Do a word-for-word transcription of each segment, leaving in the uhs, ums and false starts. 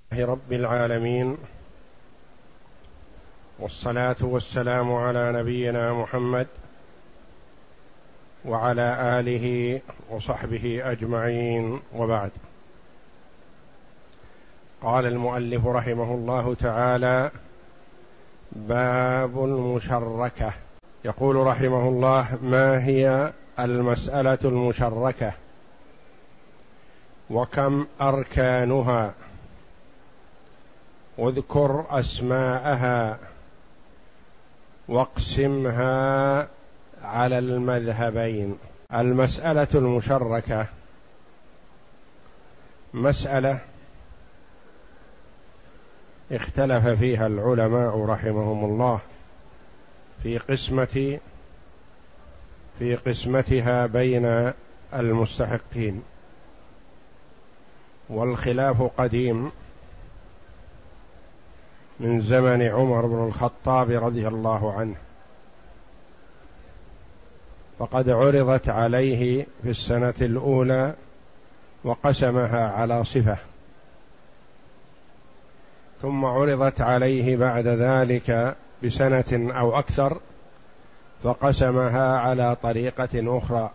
رب العالمين، والصلاة والسلام على نبينا محمد وعلى آله وصحبه أجمعين، وبعد. قال المؤلف رحمه الله تعالى: باب المشركة. يقول رحمه الله: ما هي المسألة المشركة؟ وكم أركانها؟ واذكر أسماءها واقسمها على المذهبين. المسألة المشركة مسألة اختلف فيها العلماء رحمهم الله في قسمة في قسمتها بين المستحقين، والخلاف قديم من زمن عمر بن الخطاب رضي الله عنه، فقد عرضت عليه في السنة الأولى وقسمها على صفة، ثم عرضت عليه بعد ذلك بسنة أو أكثر فقسمها على طريقة أخرى،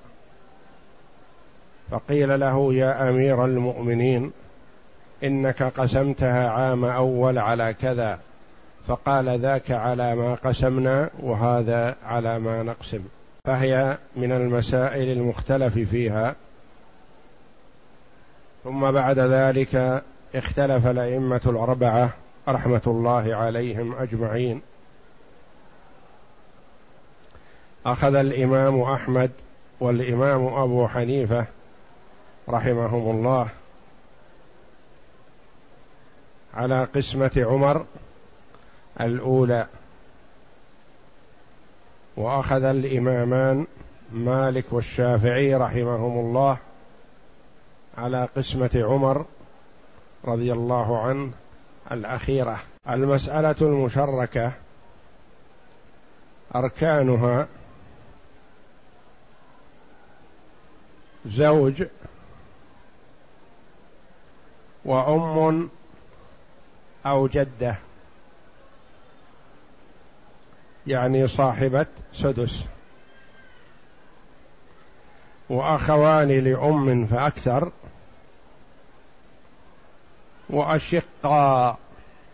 فقيل له: يا أمير المؤمنين، إنك قسمتها عام أول على كذا، فقال: ذاك على ما قسمنا وهذا على ما نقسم. فهي من المسائل المختلف فيها. ثم بعد ذلك اختلف الأئمة الأربعة رحمة الله عليهم أجمعين. أخذ الإمام أحمد والإمام أبو حنيفة رحمهم الله على قسمة عمر الأولى، وأخذ الإمامان مالك والشافعي رحمهم الله على قسمة عمر رضي الله عنه الأخيرة. المسألة المشركة أركانها: زوج وأم أو جدة، يعني صاحبة سدس، وأخوان لأم فأكثر، وأشقاء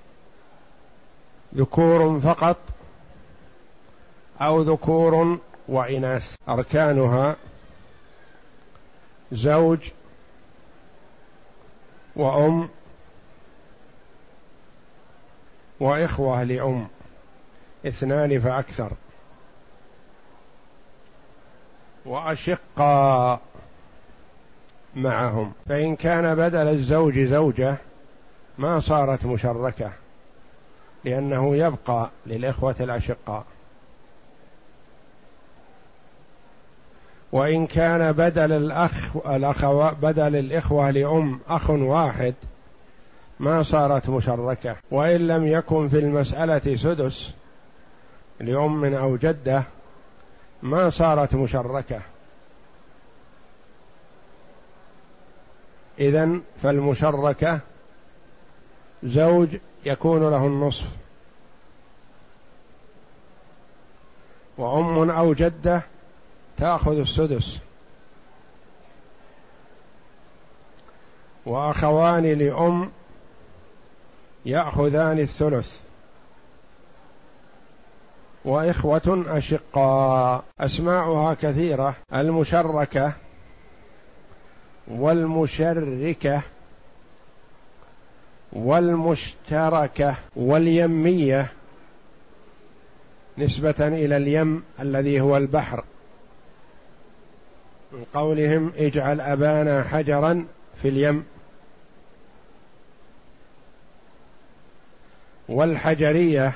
ذكور فقط أو ذكور وإناث. أركانها: زوج وأم وإخوة لأم اثنان فأكثر، وأشقاء معهم. فإن كان بدل الزوج زوجة ما صارت مشركة، لأنه يبقى للإخوة الأشقاء. وإن كان بدل الأخ الأخوة بدل الإخوة لأم أخ واحد ما صارت مشركة. وإن لم يكن في المسألة سدس لأم أو جدة ما صارت مشركة. إذن فالمشركة زوج يكون له النصف، وأم أو جدة تأخذ السدس، وأخوان لأم يأخذان الثلث، وإخوة أشقاء. أسماؤها كثيرة: المشركة والمشركة والمشتركة واليمية، نسبة إلى اليم الذي هو البحر، من قولهم: اجعل أبانا حجرا في اليم. والحجرية: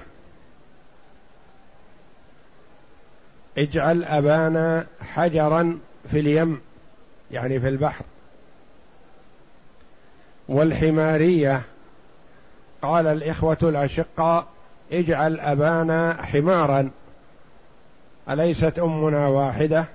اجعل أبانا حجرا في اليم، يعني في البحر. والحمارية: قال الإخوة الأشقاء: اجعل أبانا حمارا، أليست أمنا واحدة؟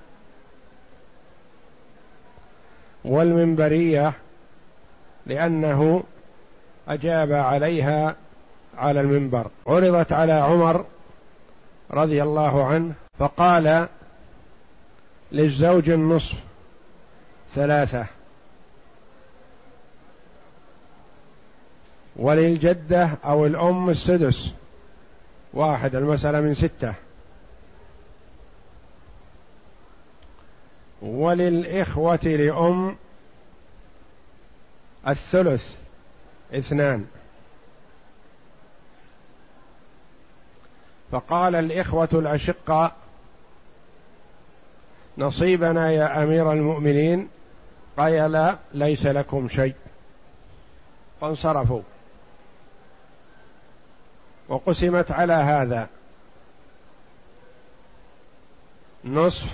والمنبرية: لأنه أجاب عليها على المنبر. عرضت على عمر رضي الله عنه فقال للزوج النصف ثلاثة، وللجدة أو الأم السدس واحد، المسألة من ستة، وللإخوة لأم الثلث اثنان. فقال الإخوة الأشقاء نصيبنا يا أمير المؤمنين، قال لا ليس لكم شيء، فانصرفوا. وقسمت على هذا نصف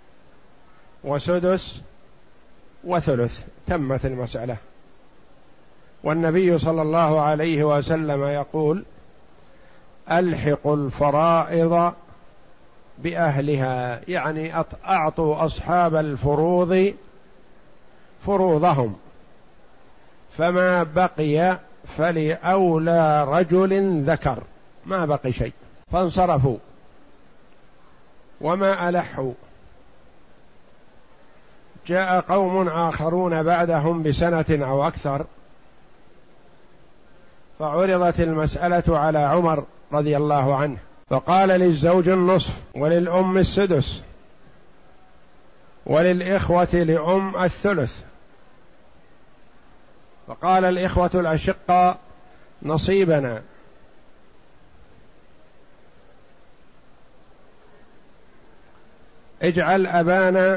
وسدس وثلث، تمت المسألة. والنبي صلى الله عليه وسلم يقول ألحقوا الفرائض بأهلها، يعني أعطوا أصحاب الفروض فروضهم، فما بقي فلأولى رجل ذكر، ما بقي شيء. فانصرفوا وما ألحوا. جاء قوم آخرون بعدهم بسنة أو أكثر، فعرضت المسألة على عمر رضي الله عنه، فقال للزوج النصف، وللأم السدس، وللإخوة لأم الثلث. فقال الإخوة الأشقاء نصيبنا، اجعل أبانا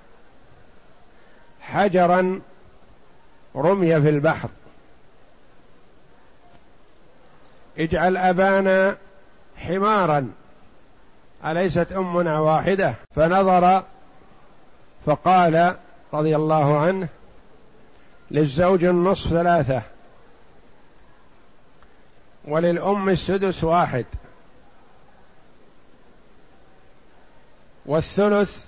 حجرا رمي في البحر، اجعل أبانا حمارا، أليست أمنا واحدة؟ فنظر فقال رضي الله عنه للزوج النصف ثلاثة، وللأم السدس واحد، والثلث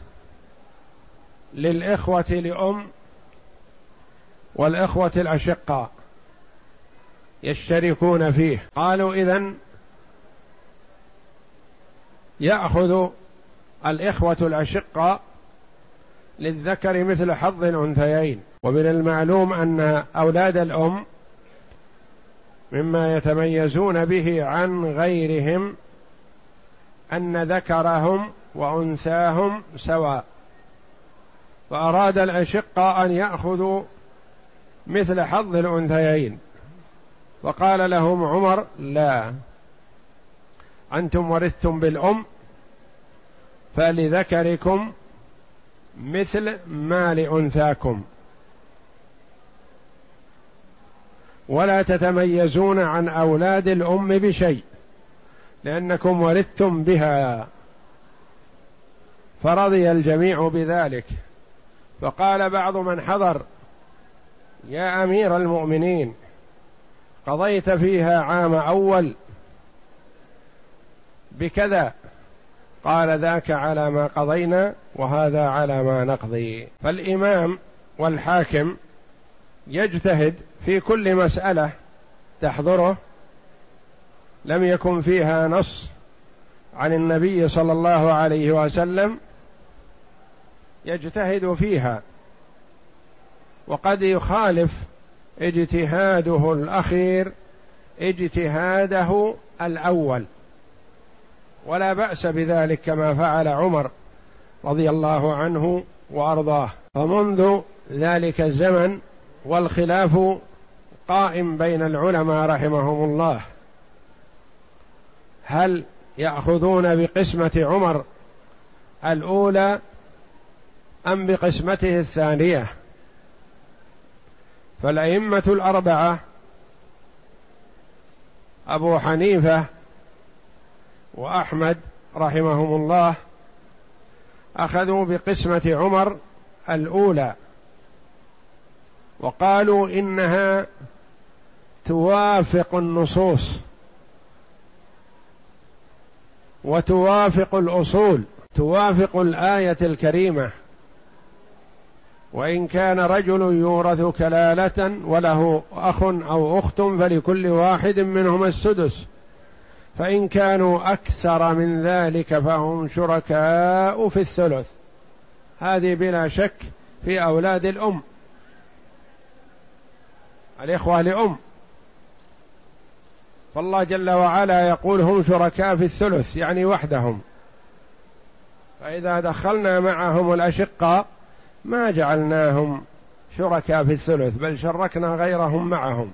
للإخوة لأم والإخوة الأشقاء يشتركون فيه. قالوا إذن يأخذ الإخوة الأشقاء للذكر مثل حظ الأنثيين. ومن المعلوم أن أولاد الأم مما يتميزون به عن غيرهم أن ذكرهم وأنثاهم سواء، فأراد الأشقاء أن يأخذوا مثل حظ الأنثيين، فقال لهم عمر لا، أنتم ورثتم بالأم، فلذكركم مثل ما لأنثاكم، ولا تتميزون عن أولاد الأم بشيء لأنكم ورثتم بها. فرضي الجميع بذلك. فقال بعض من حضر يا أمير المؤمنين قضيت فيها عام أول بكذا، قال ذاك على ما قضينا وهذا على ما نقضي. فالإمام والحاكم يجتهد في كل مسألة تحضره لم يكن فيها نص عن النبي صلى الله عليه وسلم، يجتهد فيها، وقد يخالف اجتهاده الأخير اجتهاده الأول، ولا بأس بذلك كما فعل عمر رضي الله عنه وأرضاه. فمنذ ذلك الزمن والخلاف قائم بين العلماء رحمهم الله، هل يأخذون بقسمة عمر الأولى أم بقسمته الثانية؟ فالأئمة الأربعة أبو حنيفة وأحمد رحمهم الله أخذوا بقسمة عمر الأولى، وقالوا إنها توافق النصوص وتوافق الأصول، توافق الآية الكريمة وإن كان رجل يورث كلالة وله أخ أو أخت فلكل واحد منهما السدس، فإن كانوا أكثر من ذلك فهم شركاء في الثلث. هذه بلا شك في أولاد الأم، الإخوة لأم، فالله جل وعلا يقول هم شركاء في الثلث يعني وحدهم، فإذا دخلنا معهم الأشقاء ما جعلناهم شركاء في الثلث بل شركنا غيرهم معهم.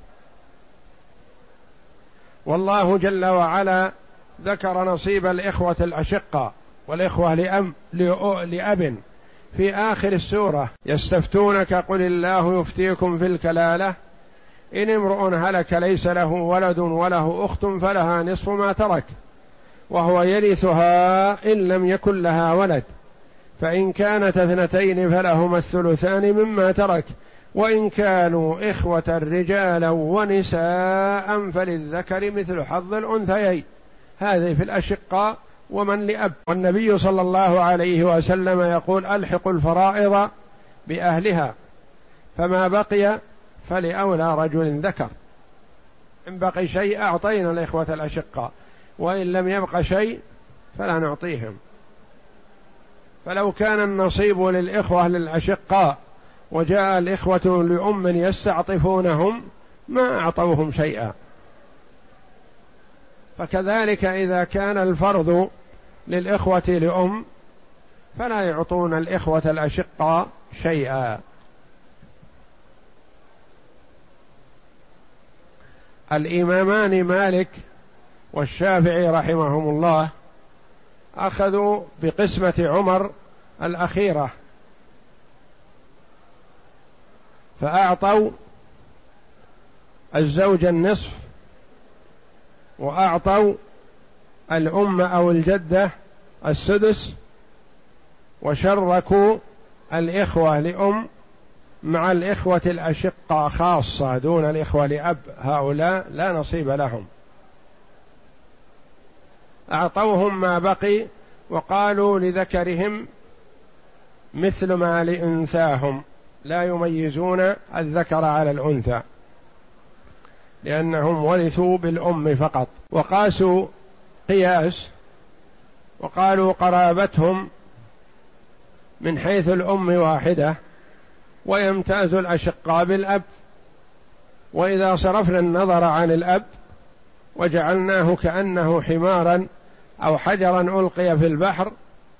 والله جل وعلا ذكر نصيب الإخوة الأشقاء والإخوة لأم لأب في آخر السورة: يستفتونك قل الله يفتيكم في الكلالة إن امرؤ هلك ليس له ولد وله أخت فلها نصف ما ترك وهو يرثها إن لم يكن لها ولد، فإن كانت اثنتين فلهما الثلثان مما ترك، وإن كانوا إخوة رجالا ونساء فللذكر مثل حظ الأنثيين. هذه في الأشقاء ومن لأب. والنبي صلى الله عليه وسلم يقول: ألحقوا الفرائض بأهلها، فما بقي فلأولى رجل ذكر. إن بقي شيء أعطينا الإخوة الأشقاء، وإن لم يبق شيء فلا نعطيهم. فلو كان النصيب للإخوة للأشقاء وجاء الإخوة لأم يستعطفونهم ما أعطوهم شيئا. فكذلك إذا كان الفرض للإخوة لأم فلا يعطون الإخوة الأشقاء شيئا. الإمامان مالك والشافعي رحمهم الله أخذوا بقسمة عمر الأخيرة، فأعطوا الزوج النصف وأعطوا الأم أو الجدة السدس، وشركوا الإخوة لأم مع الإخوة الأشقاء خاصة دون الإخوة لأب، هؤلاء لا نصيب لهم. أعطوهم ما بقي وقالوا لذكرهم مثل ما لأنثاهم، لا يميزون الذكر على الأنثى لأنهم ورثوا بالأم فقط. وقاسوا قياس وقالوا قرابتهم من حيث الأم واحدة ويمتاز الأشقاء بالأب، وإذا صرفنا النظر عن الأب وجعلناه كأنه حمارا أو حجرا ألقي في البحر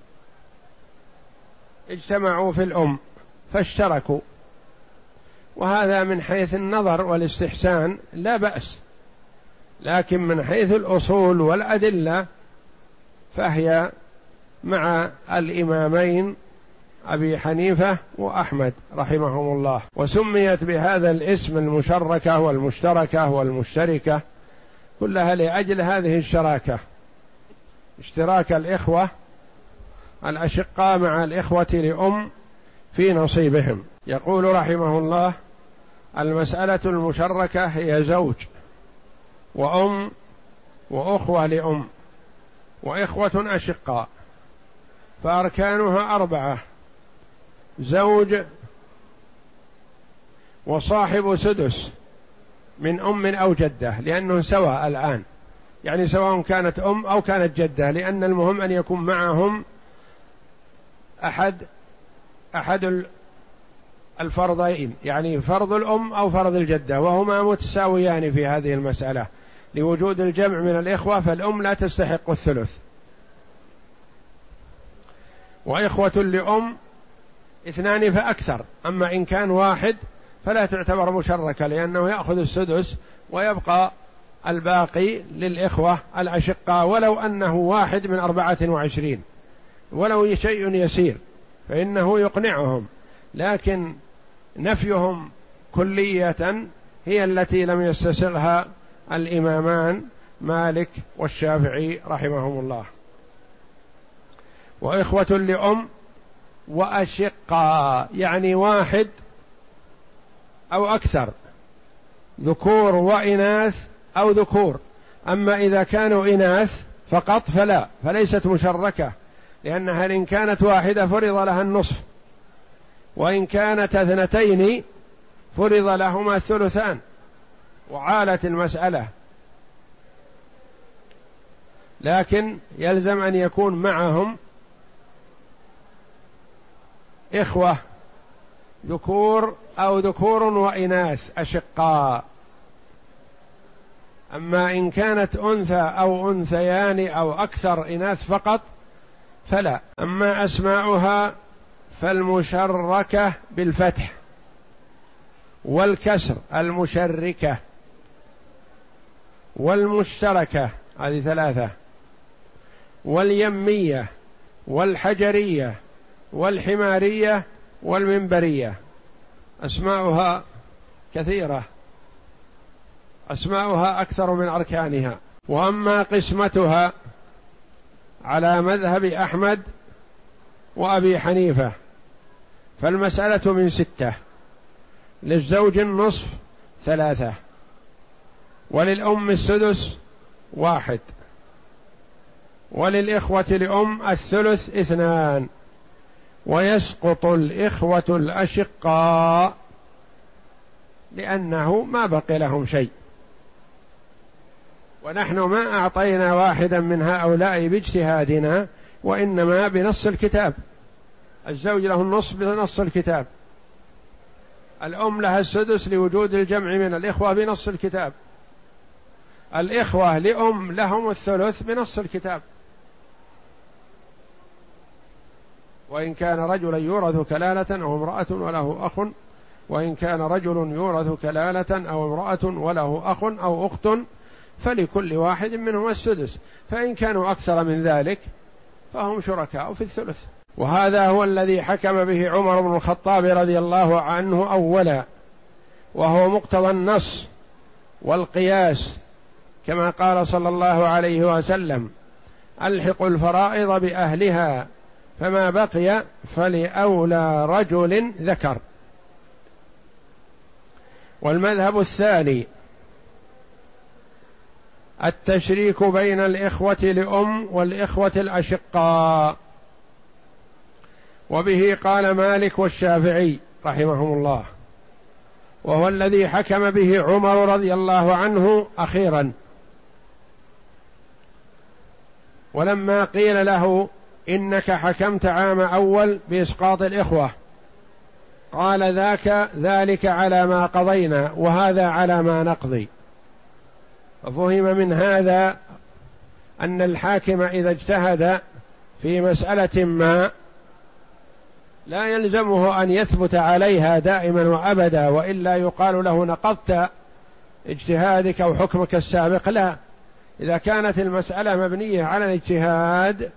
اجتمعوا في الأم فاشتركوا، وهذا من حيث النظر والاستحسان لا بأس، لكن من حيث الأصول والأدلة فهي مع الإمامين أبي حنيفة وأحمد رحمهم الله. وسميت بهذا الاسم المشركة والمشتركة والمشتركة كلها لأجل هذه الشراكة، اشتراك الإخوة الأشقاء مع الإخوة لأم في نصيبهم. يقول رحمه الله: المسألة المشركة هي زوج وأم وأخوة لأم وإخوة أشقاء، فأركانها أربعة: زوج وصاحب سدس من أم أو جدة، لأنه سواء الآن، يعني سواء كانت أم أو كانت جدة، لأن المهم أن يكون معهم أحد أحد الفرضين، يعني فرض الأم أو فرض الجدة، وهما متساويان في هذه المسألة لوجود الجمع من الإخوة، فالأم لا تستحق الثلث. وإخوة لأم اثنان فأكثر، أما إن كان واحد فلا تعتبر مشركة لأنه يأخذ السدس ويبقى الباقي للإخوة الأشقاء، ولو أنه واحد من أربعة وعشرين ولو شيء يسير فإنه يقنعهم، لكن نفيهم كلية هي التي لم يستسغها الإمامان مالك والشافعي رحمهم الله. وإخوة لأم وأشقاء يعني واحد أو أكثر، ذكور وإناث أو ذكور، أما إذا كانوا إناث فقط فلا، فليست مشركة، لأنها إن كانت واحدة فرض لها النصف، وإن كانت اثنتين فرض لهما الثلثان وعالت المسألة، لكن يلزم أن يكون معهم إخوة ذكور أو ذكور وإناث أشقاء. أما إن كانت أنثى أو أنثيان أو أكثر إناث فقط فلا. أما أسماؤها فالمشركة بالفتح، والكسر المشركة، والمشتركة هذه ثلاثة، واليمية، والحجرية، والحمارية، والمنبرية. أسماؤها كثيرة، أسماؤها أكثر من أركانها. وأما قسمتها على مذهب أحمد وأبي حنيفة فالمسألة من ستة: للزوج النصف ثلاثة، وللأم السدس واحد، وللإخوة لأم الثلث اثنان، ويسقط الإخوة الأشقاء لأنه ما بقي لهم شيء، ونحن ما أعطينا واحدا من هؤلاء باجتهادنا، وإنما بنص الكتاب. الزوج له النصف بنص الكتاب، الأم لها السدس لوجود الجمع من الإخوة بنص الكتاب، الإخوة لأم لهم الثلث بنص الكتاب. وإن كان رجلا يورث كلالة أو امرأة وله أخ وإن كان رجل يورث كلالة أو امرأة وله أخ أو أخت فلكل واحد منهم السدس، فإن كانوا أكثر من ذلك فهم شركاء في الثلث. وهذا هو الذي حكم به عمر بن الخطاب رضي الله عنه أولا، وهو مقتضى النص والقياس، كما قال صلى الله عليه وسلم: ألحقوا الفرائض بأهلها فما بقي فلأولى رجل ذكر. والمذهب الثاني التشريك بين الإخوة لأم والإخوة الأشقاء، وبه قال مالك والشافعي رحمهم الله، وهو الذي حكم به عمر رضي الله عنه أخيرا. ولما قيل له: إنك حكمت عام أول بإسقاط الإخوة، قال: ذاك ذلك على ما قضينا وهذا على ما نقضي. ففهم من هذا أن الحاكم إذا اجتهد في مسألة ما لا يلزمه أن يثبت عليها دائما وأبدا، وإلا يقال له: نقضت اجتهادك أو حكمك السابق. لا، إذا كانت المسألة مبنية على الاجتهاد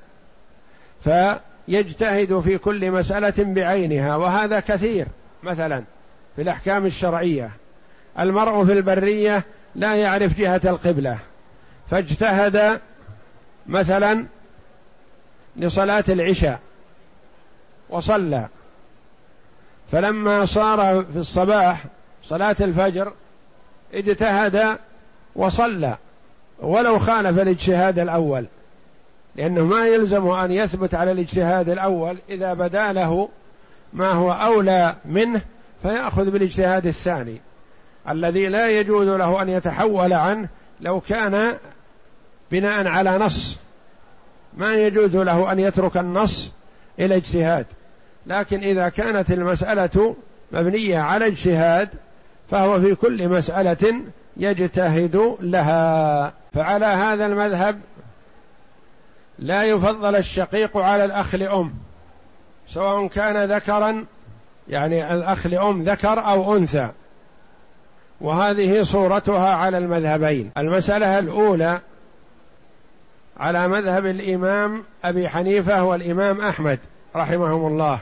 فيجتهد في كل مسألة بعينها، وهذا كثير. مثلا في الأحكام الشرعية، المرء في البرية لا يعرف جهة القبلة، فاجتهد مثلا لصلاة العشاء وصلى، فلما صار في الصباح صلاة الفجر اجتهد وصلى ولو خالف الاجتهاد الأول، لأنه ما يلزم أن يثبت على الاجتهاد الأول، إذا بدا له ما هو أولى منه فيأخذ بالاجتهاد الثاني الذي لا يجوز له أن يتحول عنه. لو كان بناء على نص ما يجوز له أن يترك النص إلى اجتهاد، لكن إذا كانت المسألة مبنية على اجتهاد فهو في كل مسألة يجتهد لها. فعلى هذا المذهب لا يفضل الشقيق على الأخ لأم، سواء كان ذكرا، يعني الأخ لأم ذكر أو أنثى، وهذه صورتها على المذهبين. المسألة الأولى على مذهب الإمام أبي حنيفة والإمام أحمد رحمهم الله: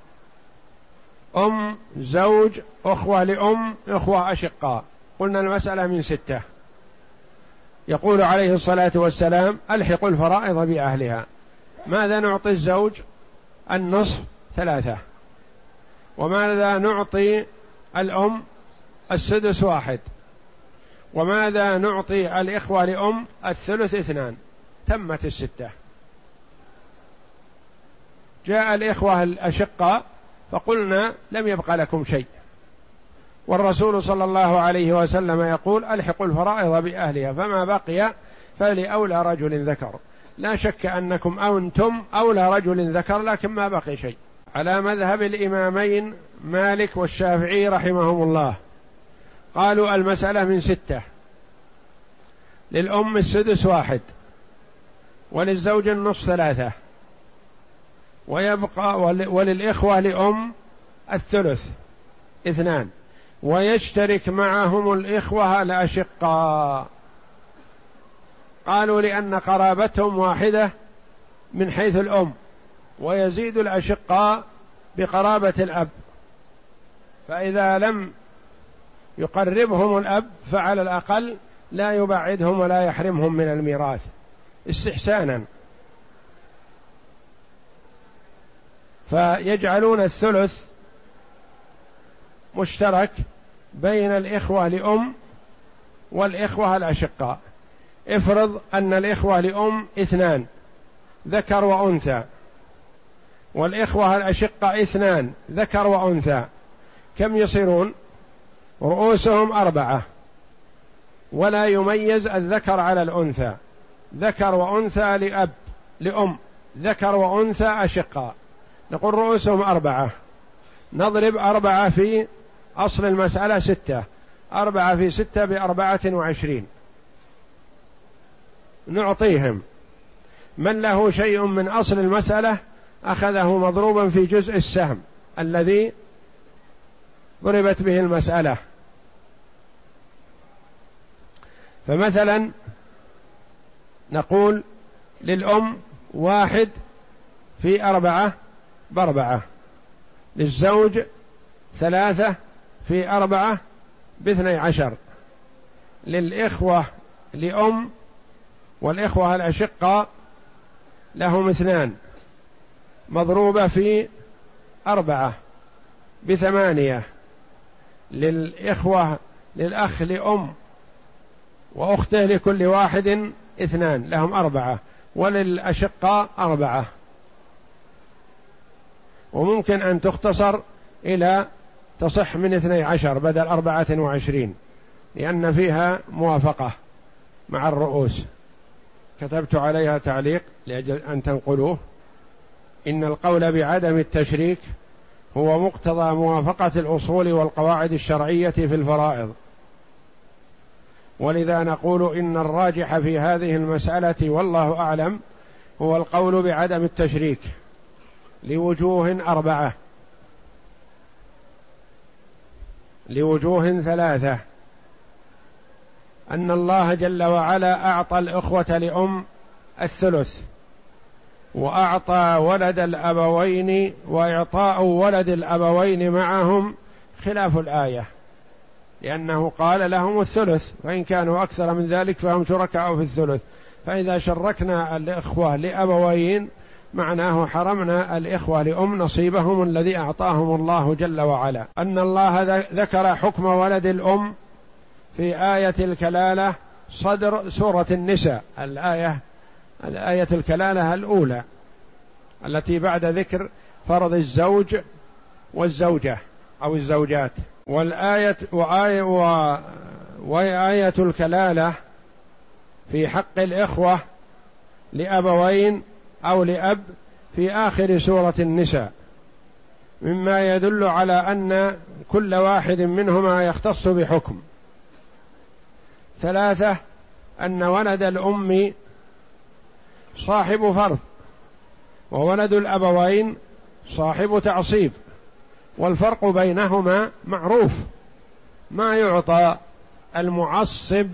أم، زوج، أخوة لأم، أخوة أشقاء. قلنا المسألة من ستة. يقول عليه الصلاة والسلام: ألحقوا الفرائض بأهلها. ماذا نعطي الزوج؟ النصف ثلاثة. وماذا نعطي الأم؟ السدس واحد. وماذا نعطي الإخوة لأم؟ الثلث اثنان. تمت الستة. جاء الإخوة الأشقاء فقلنا لم يبق لكم شيء، والرسول صلى الله عليه وسلم يقول ألحقوا الفرائض بأهلها، فما بقي فلأولى رجل ذكر. لا شك أنكم أنتم أولى رجل ذكر، لكن ما بقي شيء. على مذهب الإمامين مالك والشافعي رحمهم الله، قالوا المسألة من ستة: للأم السدس واحد، وللزوج النصف ثلاثة، ويبقى وللإخوة لأم الثلث اثنان، ويشترك معهم الإخوة الأشقاء. قالوا لأن قرابتهم واحدة من حيث الأم، ويزيد الأشقاء بقرابة الأب، فإذا لم يقربهم الأب فعلى الأقل لا يبعدهم ولا يحرمهم من الميراث استحسانا، فيجعلون الثلث مشترك بين الإخوة لأم والإخوة الأشقاء. افرض أن الإخوة لأم اثنان ذكر وأنثى، والإخوة الأشقاء اثنان ذكر وأنثى، كم يصيرون؟ رؤوسهم أربعة، ولا يميز الذكر على الأنثى، ذكر وأنثى لأب لأم، ذكر وأنثى أشقاء، نقول رؤوسهم أربعة، نضرب أربعة في أصل المسألة ستة، أربعة في ستة بأربعة وعشرين، نعطيهم من له شيء من أصل المسألة أخذه مضروبا في جزء السهم الذي ضربت به المسألة. فمثلا نقول للأم واحد في أربعة بأربعة، للزوج ثلاثة في أربعة باثني عشر، للإخوة لأم والإخوة الأشقاء لهم اثنان مضروبة في أربعة بثمانية، للإخوة للأخ لأم وأخته لكل واحد اثنان لهم أربعة، وللأشقاء أربعة. وممكن أن تختصر إلى تصح من اثني عشر بدل أربعة وعشرين، لأن فيها موافقة مع الرؤوس. كتبت عليها تعليق لأجل أن تنقلوه: إن القول بعدم التشريك هو مقتضى موافقة الأصول والقواعد الشرعية في الفرائض، ولذا نقول إن الراجح في هذه المسألة والله أعلم هو القول بعدم التشريك لوجوه أربعة، لوجوه ثلاثة: أن الله جل وعلا أعطى الإخوة لأم الثلث، وأعطى ولد الأبوين، وإعطاء ولد الأبوين معهم خلاف الآية، لأنه قال لهم الثلث، وإن كانوا أكثر من ذلك فهم شركاء في الثلث. فإذا شركنا الإخوة لأبوين معناه حرمنا الإخوة لأم نصيبهم الذي أعطاهم الله جل وعلا. أن الله ذكر حكم ولد الأم في آية الكلالة صدر سورة النساء، الآية الآية الكلالة الأولى التي بعد ذكر فرض الزوج والزوجة أو الزوجات. والآية وآية, وآية الكلالة في حق الإخوة لأبوين أو لأب في آخر سورة النساء، مما يدل على أن كل واحد منهما يختص بحكم. ثلاثة: أن ولد الأم صاحب فرض، وولد الأبوين صاحب تعصيب، والفرق بينهما معروف، ما يعطى المعصب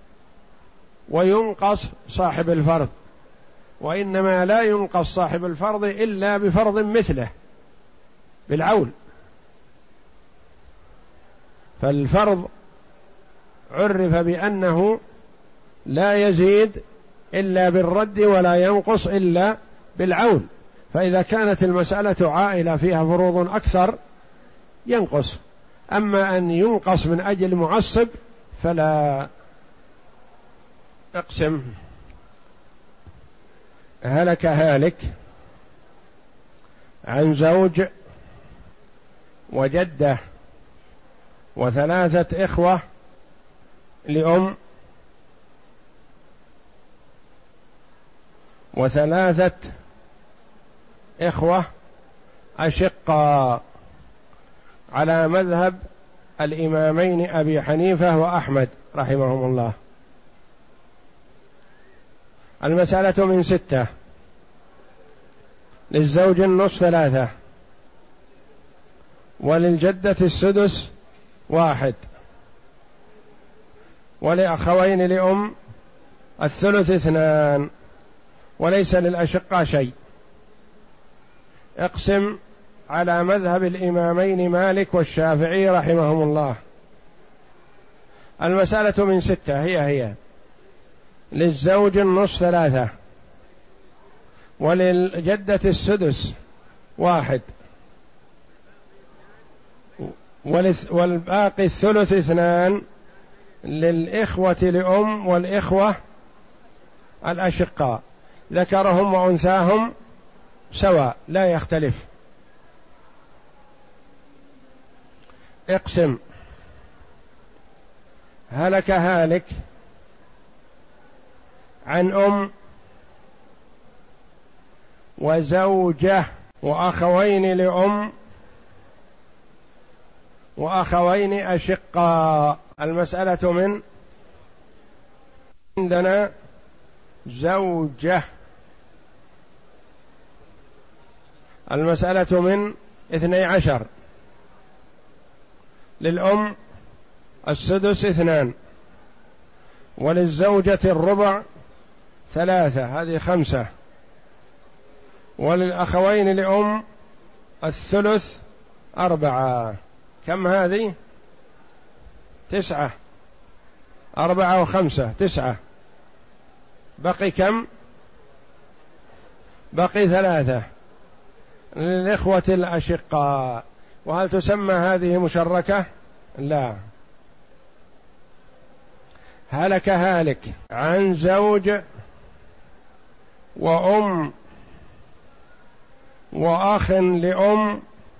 وينقص صاحب الفرض، وإنما لا ينقص صاحب الفرض إلا بفرض مثله بالعول. فالفرض عرف بأنه لا يزيد إلا بالرد ولا ينقص إلا بالعول، فإذا كانت المسألة عائلة فيها فروض أكثر ينقص، أما أن ينقص من أجل معصب فلا. اقسم. هلك هالك عن زوج وجدة وثلاثة إخوة لأم وثلاثة إخوة أشقاء على مذهب الإمامين أبي حنيفة وأحمد رحمهم الله. المسألة من ستة. للزوج النصف ثلاثة، وللجدة السدس واحد، ولأخوين لأم الثلث اثنان، وليس للأشقاء شيء. اقسم على مذهب الإمامين مالك والشافعي رحمهم الله. المسألة من ستة هي هي للزوج النصف ثلاثة، وللجدة السدس واحد، والباقي الثلث اثنان للإخوة لأم والإخوة الأشقاء، ذكرهم وأنثاهم سواء لا يختلف. اقسم هلك هالك عن أم وزوجة وأخوين لأم وأخوين أشقاء. المسألة من عندنا زوجة. المسألة من اثني عشر. للأم السدس اثنان، وللزوجة الربع ثلاثة، هذه خمسة، وللأخوين لأم الثلث أربعة. كم هذه؟ تسعة. أربعة وخمسة تسعة. بقي كم؟ بقي ثلاثة للإخوة الأشقاء. وهل تسمى هذه مشركة؟ لا. هلك هالك عن زوج وأم وأخ لأم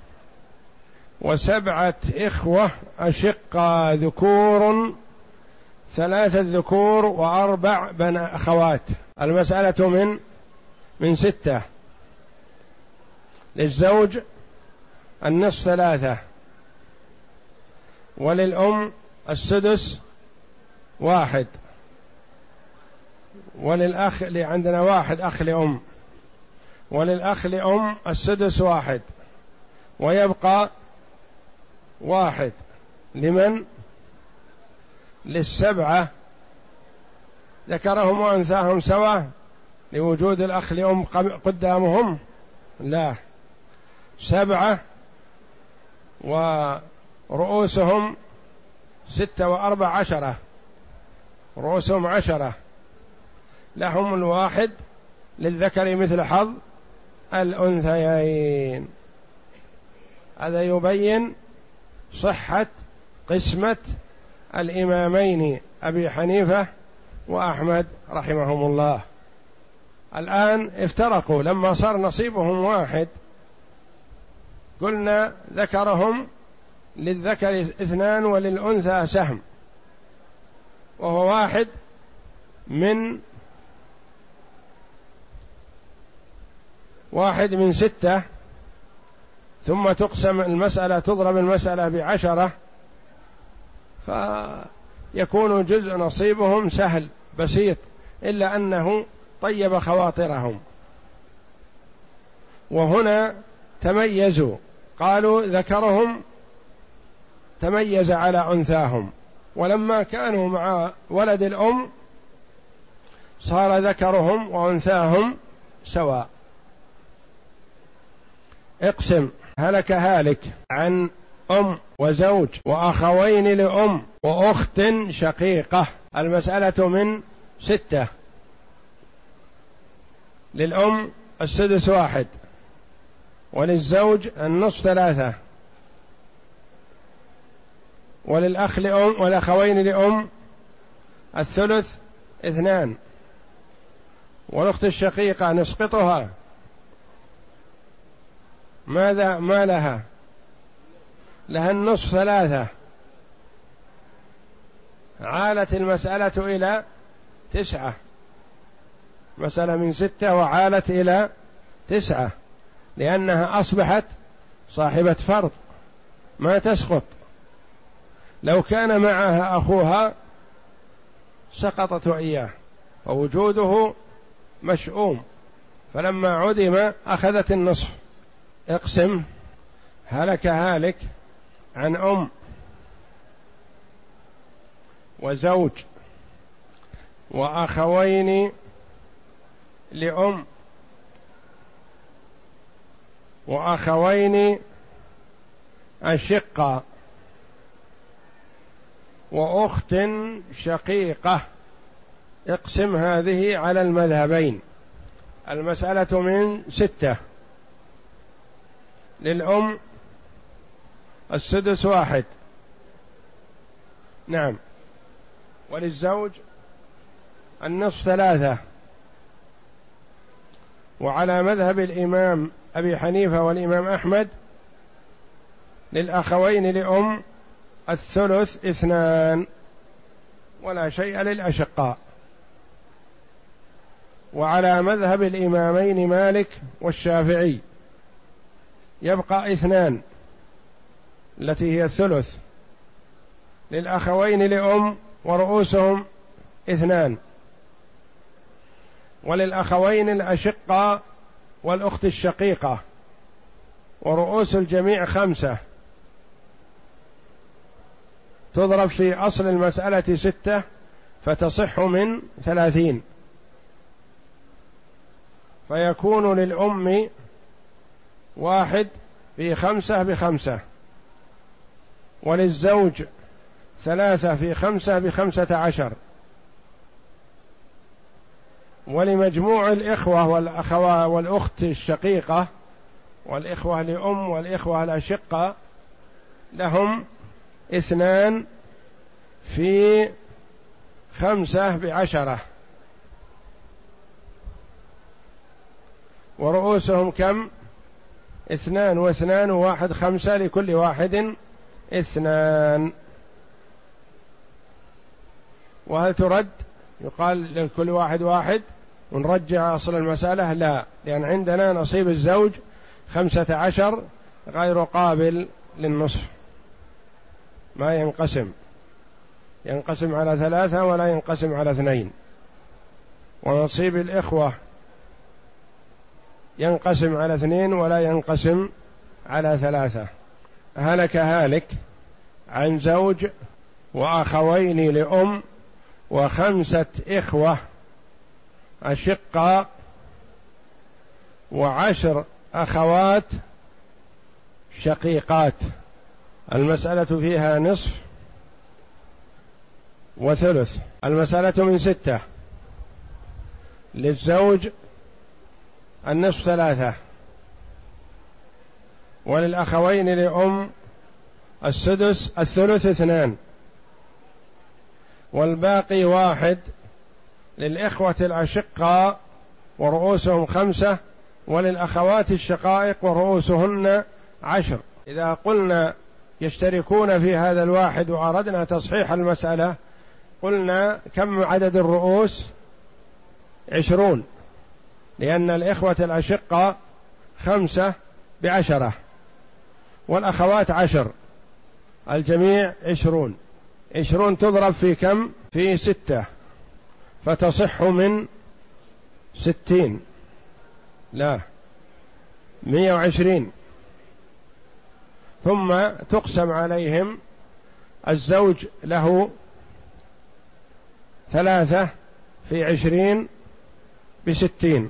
وسبعة إخوة أشقاء ذكور، ثلاثة ذكور وأربع بنات أخوات. المسألة من من ستة. للزوج النصف ثلاثة، وللأم السدس واحد، وللأخ اللي عندنا واحد أخ لأم، وللأخ لأم السدس واحد، ويبقى واحد لمن؟ للسبعة ذكرهم وأنثاهم سواء لوجود الأخ لأم قدامهم؟ لا. سبعة ورؤوسهم ستة وأربع عشرة، رؤوسهم عشرة، لهم الواحد، للذكر مثل حظ الأنثيين. هذا يبين صحة قسمة الإمامين أبي حنيفة وأحمد رحمهم الله. الآن افترقوا لما صار نصيبهم واحد، قلنا ذكرهم للذكر اثنان وللأنثى سهم، وهو واحد من واحد من ستة، ثم تقسم المسألة، تضرب المسألة بعشرة، فيكون جزء نصيبهم سهل بسيط، إلا أنه طيب خواطرهم. وهنا تميزوا، قالوا ذكرهم تميز على أنثاهم، ولما كانوا مع ولد الأم صار ذكرهم وأنثاهم سواء. اقسم هلك هالك عن أم وزوج وأخوين لأم وأخت شقيقة. المسألة من ستة. للأم السدس واحد، وللزوج النصف ثلاثة، وللأخ لأم والأخوين لأم الثلث اثنان، والأخت الشقيقة نسقطها، ماذا ما لها؟ لها النصف ثلاثة، عالت المسألة إلى تسعة، مسألة من ستة وعالت إلى تسعة، لأنها أصبحت صاحبة فرض ما تسقط. لو كان معها أخوها سقطت وإياه، ووجوده مشؤوم، فلما عدم أخذت النصف. اقسم. هلك هالك عن أم وزوج وأخوين لأم وأخوين أشقة وأخت شقيقة. اقسم هذه على المذهبين. المسألة من ستة. للأم السدس واحد، نعم، وللزوج النصف ثلاثة. وعلى مذهب الإمام أبي حنيفة والإمام أحمد للأخوين لأم الثلث اثنان، ولا شيء للأشقاء. وعلى مذهب الإمامين مالك والشافعي يبقى اثنان التي هي الثلث للأخوين لأم ورؤوسهم اثنان، وللأخوين الأشقاء والأخت الشقيقة ورؤوس الجميع خمسة. تضرب في أصل المسألة ستة فتصح من ثلاثين، فيكون للأم واحد في خمسة بخمسة، وللزوج ثلاثة في خمسة بخمسة عشر، ولمجموع الإخوة والأخوة والأخت الشقيقة والإخوة لأم والإخوة الأشقة لهم اثنان في خمسة بعشرة، ورؤوسهم كم؟ اثنان واثنان وواحد خمسة، لكل واحد اثنان. وهل ترد؟ يقال لكل واحد واحد ونرجع أصل المسألة؟ لا، لأن عندنا نصيب الزوج خمسة عشر غير قابل للنصف، ما ينقسم، ينقسم على ثلاثة ولا ينقسم على اثنين. ونصيب الإخوة ينقسم على اثنين ولا ينقسم على ثلاثة. هلك هالك عن زوج وأخوين لأم وخمسة إخوة أشقاء وعشر أخوات شقيقات. المسألة فيها نصف وثلث. المسألة من ستة. للزوج النصف ثلاثة، وللأخوين لأم السدس الثلث اثنان، والباقي واحد للإخوة الأشقاء ورؤوسهم خمسة، وللأخوات الشقائق ورؤوسهن عشر. إذا قلنا يشتركون في هذا الواحد وأردنا تصحيح المسألة قلنا كم عدد الرؤوس؟ عشرون، لأن الإخوة الأشقاء خمسة بعشرة والأخوات عشر، الجميع عشرون. عشرون تضرب في كم؟ في ستة، فتصح من ستين، لا مية وعشرين. ثم تقسم عليهم. الزوج له ثلاثة في عشرين بستين،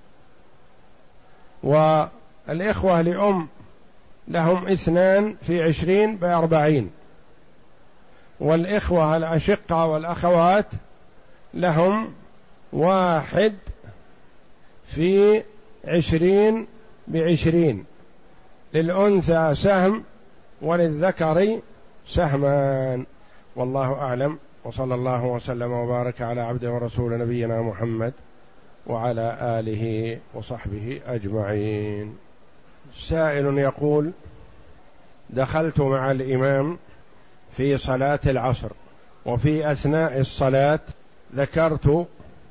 والإخوة لأم لهم اثنان في عشرين بأربعين، والإخوة الأشقة والأخوات لهم واحد في عشرين بعشرين. للأنثى سهم وللذكر سهمان. والله أعلم، وصلى الله وسلم وبارك على عبده ورسول نبينا محمد وعلى آله وصحبه أجمعين. سائل يقول: دخلت مع الإمام في صلاة العصر، وفي أثناء الصلاة ذكرت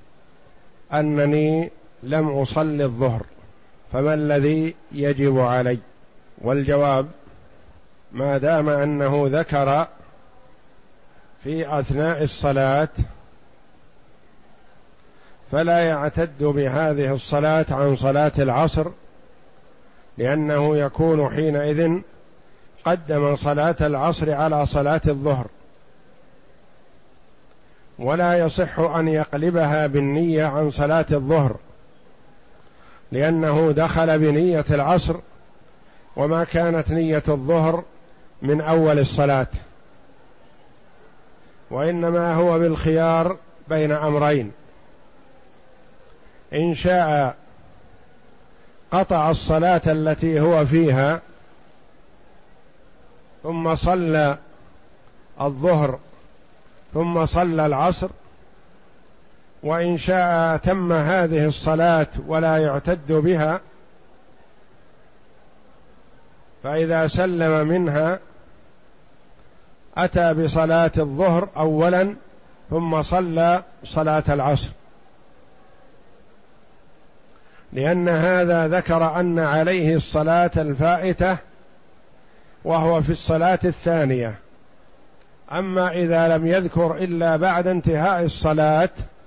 أنني لم أصلي الظهر، فما الذي يجب علي؟ والجواب: ما دام أنه ذكر في أثناء الصلاة فلا يعتد بهذه الصلاة عن صلاة العصر، لأنه يكون حينئذ قدم صلاة العصر على صلاة الظهر، ولا يصح أن يقلبها بالنية عن صلاة الظهر، لأنه دخل بنية العصر وما كانت نية الظهر من أول الصلاة، وإنما هو بالخيار بين أمرين: إن شاء قطع الصلاة التي هو فيها ثم صلى الظهر ثم صلى العصر، وإن شاء تم هذه الصلاة ولا يعتد بها، فإذا سلم منها أتى بصلاة الظهر أولا ثم صلى صلاة العصر، لأن هذا ذكر أن عليه الصلاة الفائتة وهو في الصلاة الثانية. أما إذا لم يذكر إلا بعد انتهاء الصلاة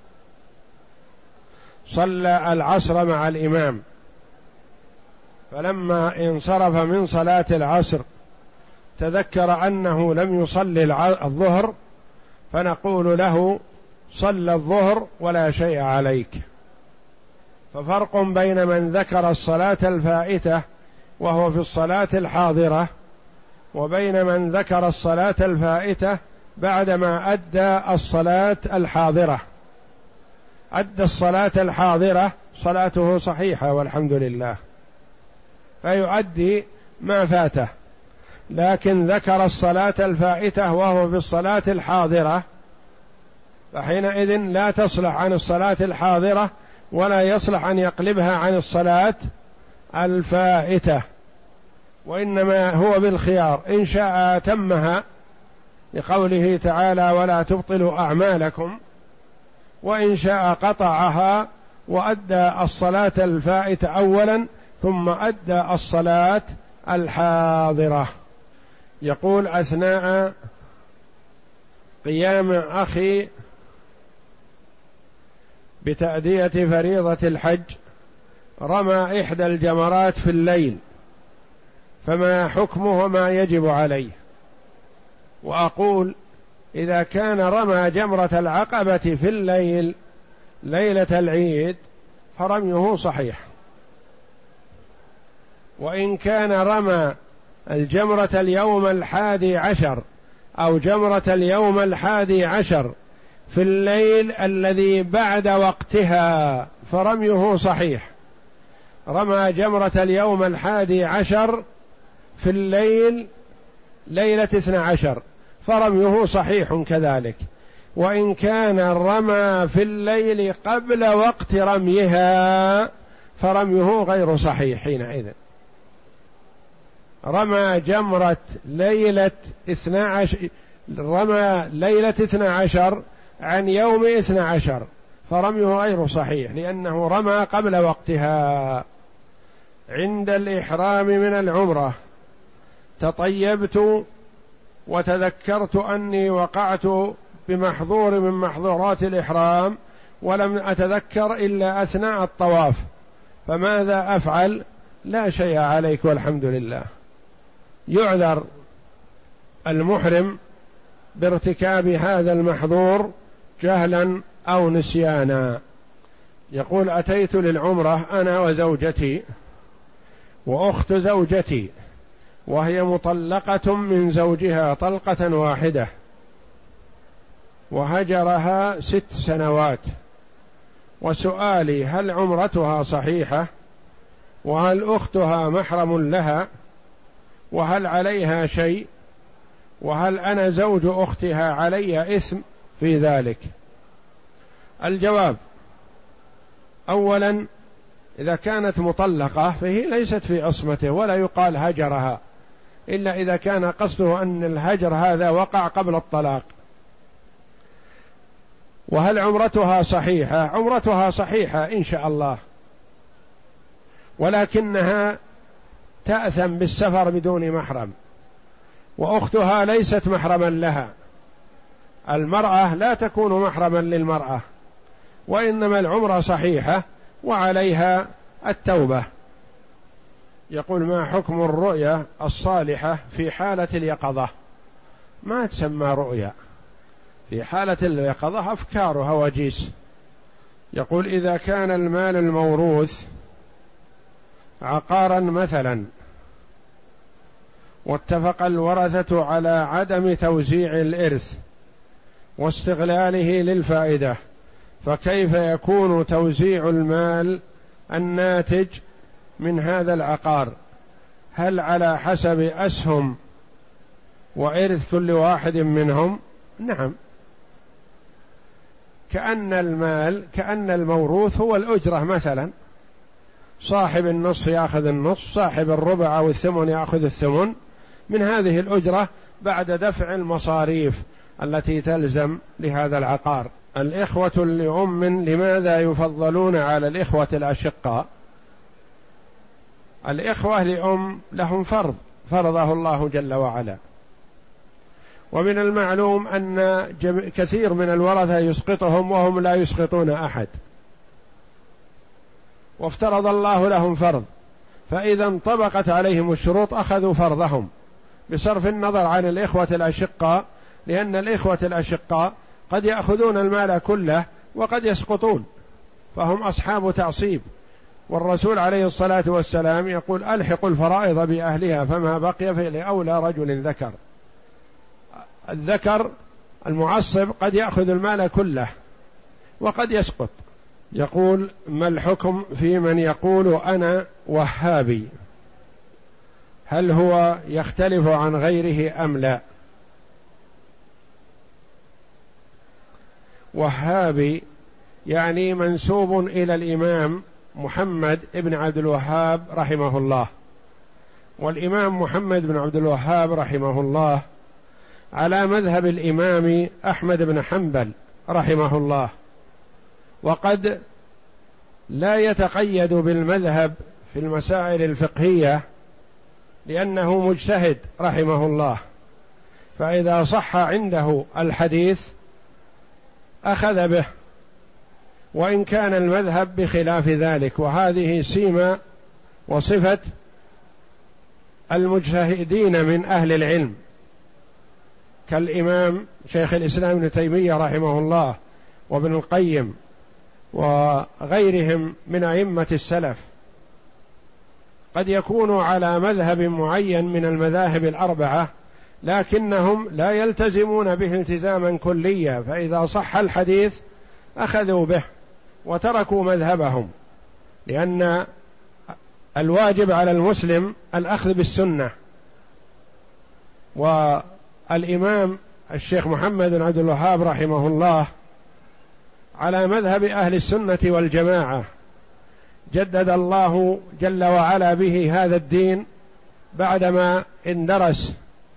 صلى العصر مع الإمام، فلما انصرف من صلاة العصر تذكر أنه لم يصلي الظهر، فنقول له: صلى الظهر ولا شيء عليك. ففرق بين من ذكر الصلاة الفائتة وهو في الصلاة الحاضرة، وبين من ذكر الصلاة الفائتة بعدما أدى الصلاة الحاضرة. أدى الصلاة الحاضرة صلاته صحيحة والحمد لله، فيؤدي ما فاته، لكن ذكر الصلاة الفائتة وهو في الصلاة الحاضرة، فحينئذ لا تصلح عن الصلاة الحاضرة ولا يصلح أن يقلبها عن الصلاة الفائتة، وإنما هو بالخيار: إن شاء تمها لقوله تعالى: ولا تبطلوا أعمالكم، وإن شاء قطعها وأدى الصلاة الفائتة أولا ثم أدى الصلاة الحاضرة. يقول: أثناء قيام أخي بتأدية فريضة الحج رمى إحدى الجمرات في الليل، فما حكمه وما يجب عليه؟ وأقول: إذا كان رمى جمرة العقبة في الليل ليلة العيد فرميه صحيح، وإن كان رمى الجمرة اليوم الحادي عشر أو جمرة اليوم الحادي عشر في الليل الذي بعد وقتها فرميه صحيح. رمى جمرة اليوم الحادي عشر في الليل ليلة اثنى عشر فرميه صحيح كذلك، وإن كان رمى في الليل قبل وقت رميها فرميه غير صحيح. حينئذ رمى جمرة ليلة اثنى عشر رمى ليلة اثنى عشر عن يوم اثنى عشر فرميه غير صحيح، لأنه رمى قبل وقتها. عند الإحرام من العمرة تطيبت وتذكرت أني وقعت بمحظور من محظورات الإحرام ولم أتذكر إلا أثناء الطواف، فماذا أفعل؟ لا شيء عليك والحمد لله. يعذر المحرم بارتكاب هذا المحظور جهلا أو نسيانا. يقول: أتيت للعمرة أنا وزوجتي وأخت زوجتي، وهي مطلقة من زوجها طلقة واحدة، وهجرها ست سنوات، وسؤالي: هل عمرتها صحيحة؟ وهل أختها محرم لها؟ وهل عليها شيء؟ وهل أنا زوج أختها علي إثم في ذلك؟ الجواب: أولا، إذا كانت مطلقة فهي ليست في عصمته ولا يقال هجرها، إلا إذا كان قصده أن الهجر هذا وقع قبل الطلاق. وهل عمرتها صحيحة؟ عمرتها صحيحة إن شاء الله، ولكنها تأثم بالسفر بدون محرم، وأختها ليست محرما لها. المرأة لا تكون محرما للمرأة، وإنما العمرة صحيحة وعليها التوبة. يقول: ما حكم الرؤيا الصالحة في حالة اليقظة؟ ما تسمى رؤيا، في حالة اليقظة أفكار وهواجيس. يقول: إذا كان المال الموروث عقارا مثلا، واتفق الورثة على عدم توزيع الإرث واستغلاله للفائدة، فكيف يكون توزيع المال الناتج من هذا العقار؟ هل على حسب أسهم وإرث كل واحد منهم؟ نعم، كأن المال كأن الموروث هو الأجرة مثلا، صاحب النصف يأخذ النصف، صاحب الربع أو الثمن يأخذ الثمن من هذه الأجرة بعد دفع المصاريف التي تلزم لهذا العقار. الإخوة لأم لماذا يفضلون على الإخوة الأشقاء؟ الإخوة لأم لهم فرض فرضه الله جل وعلا، ومن المعلوم أن كثير من الورثة يسقطهم وهم لا يسقطون أحد، وافترض الله لهم فرض، فإذا انطبقت عليهم الشروط أخذوا فرضهم، بصرف النظر عن الإخوة الأشقاء، لأن الإخوة الأشقاء قد يأخذون المال كله وقد يسقطون، فهم أصحاب تعصيب. والرسول عليه الصلاة والسلام يقول: ألحقوا الفرائض بأهلها فما بقي فلأولى رجل ذكر. الذكر المعصب قد يأخذ المال كله وقد يسقط. يقول: ما الحكم في من يقول أنا وهابي؟ هل هو يختلف عن غيره أم لا؟ وهابي يعني منسوب إلى الإمام محمد بن عبد الوهاب رحمه الله، والإمام محمد بن عبد الوهاب رحمه الله على مذهب الإمام أحمد بن حنبل رحمه الله، وقد لا يتقيد بالمذهب في المسائل الفقهية لأنه مجتهد رحمه الله، فإذا صح عنده الحديث أخذ به، وإن كان المذهب بخلاف ذلك. وهذه سيمة وصفة المجتهدين من أهل العلم كالإمام شيخ الإسلام ابن تيمية رحمه الله وابن القيم وغيرهم من أئمة السلف، قد يكونوا على مذهب معين من المذاهب الأربعة، لكنهم لا يلتزمون به التزاما كليا، فإذا صح الحديث أخذوا به وتركوا مذهبهم، لأن الواجب على المسلم الأخذ بالسنة. والإمام الشيخ محمد بن عبد الوهاب رحمه الله على مذهب أهل السنة والجماعة، جدد الله جل وعلا به هذا الدين بعدما اندرس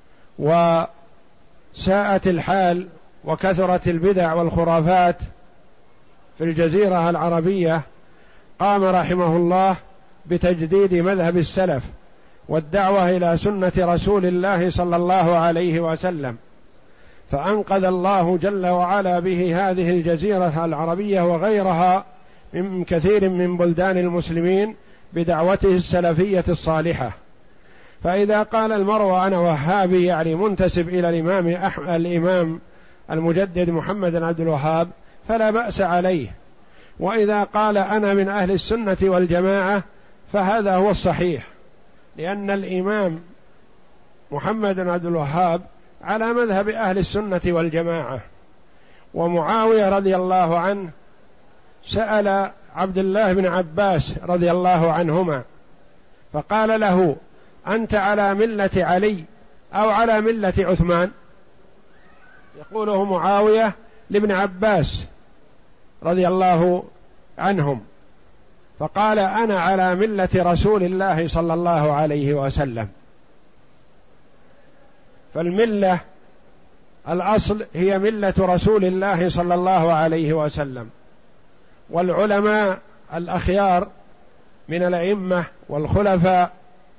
وساءت الحال وكثرت البدع والخرافات في الجزيرة العربية. قام رحمه الله بتجديد مذهب السلف والدعوة إلى سنة رسول الله صلى الله عليه وسلم، فأنقذ الله جل وعلا به هذه الجزيرة العربية وغيرها من كثير من بلدان المسلمين بدعوته السلفية الصالحة. فإذا قال المرء أنا وهابي يعني منتسب إلى الإمام أحمد الإمام المجدد محمد بن عبد الوهاب فلا بأس عليه، وإذا قال أنا من أهل السنة والجماعة فهذا هو الصحيح، لأن الإمام محمد بن عبد الوهاب على مذهب أهل السنة والجماعة. ومعاوية رضي الله عنه سأل عبد الله بن عباس رضي الله عنهما فقال له أنت على ملة علي أو على ملة عثمان؟ يقوله معاوية لابن عباس رضي الله عنهم، فقال أنا على ملة رسول الله صلى الله عليه وسلم. فالملة الأصل هي ملة رسول الله صلى الله عليه وسلم، والعلماء الأخيار من الأئمة والخلفاء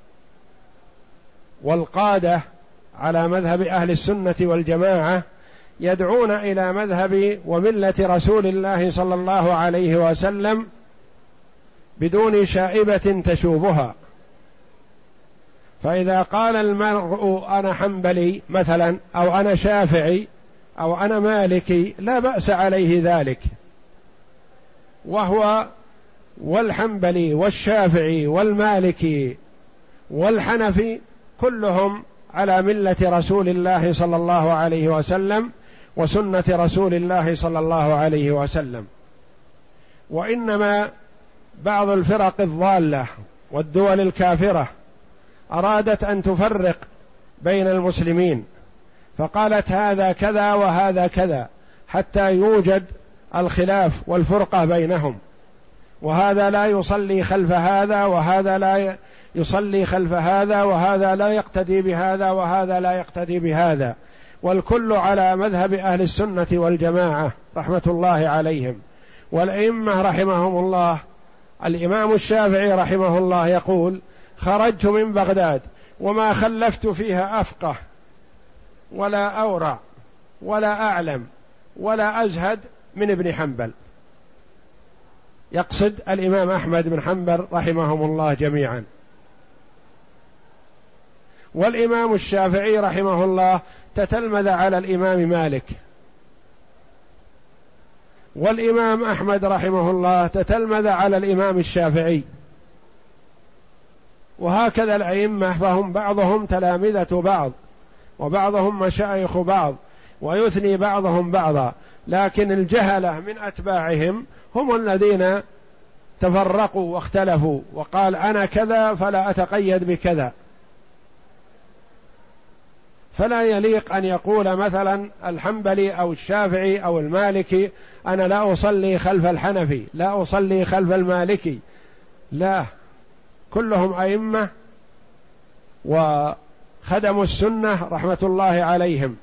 والقادة على مذهب أهل السنة والجماعة يدعون إلى مذهب وملة رسول الله صلى الله عليه وسلم بدون شائبة تشوبها. فإذا قال المرء أنا حنبلي مثلا أو أنا شافعي أو أنا مالكي لا بأس عليه ذلك، وهو والحنبلي والشافعي والمالكي والحنفي كلهم على ملة رسول الله صلى الله عليه وسلم وسنة رسول الله صلى الله عليه وسلم. وإنما بعض الفرق الضالة والدول الكافرة أرادت أن تفرق بين المسلمين، فقالت هذا كذا وهذا كذا حتى يوجد الخلاف والفرقة بينهم، وهذا لا يصلي خلف هذا وهذا لا يصلي خلف هذا، وهذا لا يقتدي بهذا وهذا لا يقتدي بهذا، والكل على مذهب أهل السنة والجماعة رحمة الله عليهم. والأئمة رحمهم الله، الإمام الشافعي رحمه الله يقول: خرجت من بغداد وما خلفت فيها أفقه ولا أورع ولا أعلم ولا أزهد من ابن حنبل، يقصد الإمام أحمد بن حنبل رحمهم الله جميعا. والإمام الشافعي رحمه الله تتلمذ على الإمام مالك، والإمام أحمد رحمه الله تتلمذ على الإمام الشافعي، وهكذا الأئمة، فهم بعضهم تلامذة بعض وبعضهم مشايخ بعض ويثني بعضهم بعضا، لكن الجهلة من أتباعهم هم الذين تفرقوا واختلفوا، وقال أنا كذا فلا أتقيد بكذا. فلا يليق أن يقول مثلا الحنبلي أو الشافعي أو المالكي أنا لا أصلي خلف الحنفي، لا أصلي خلف المالكي، لا، كلهم أئمة وخدموا السنة رحمة الله عليهم.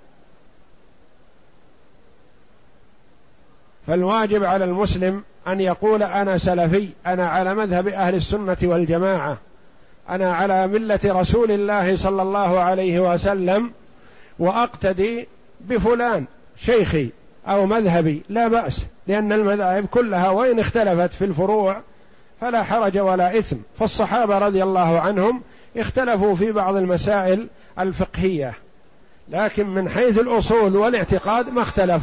فالواجب على المسلم أن يقول أنا سلفي، أنا على مذهب أهل السنة والجماعة، أنا على ملة رسول الله صلى الله عليه وسلم، وأقتدي بفلان شيخي أو مذهبي، لا بأس، لأن المذاهب كلها وإن اختلفت في الفروع فلا حرج ولا إثم. فالصحابة رضي الله عنهم اختلفوا في بعض المسائل الفقهية، لكن من حيث الأصول والاعتقاد ما اختلفوا.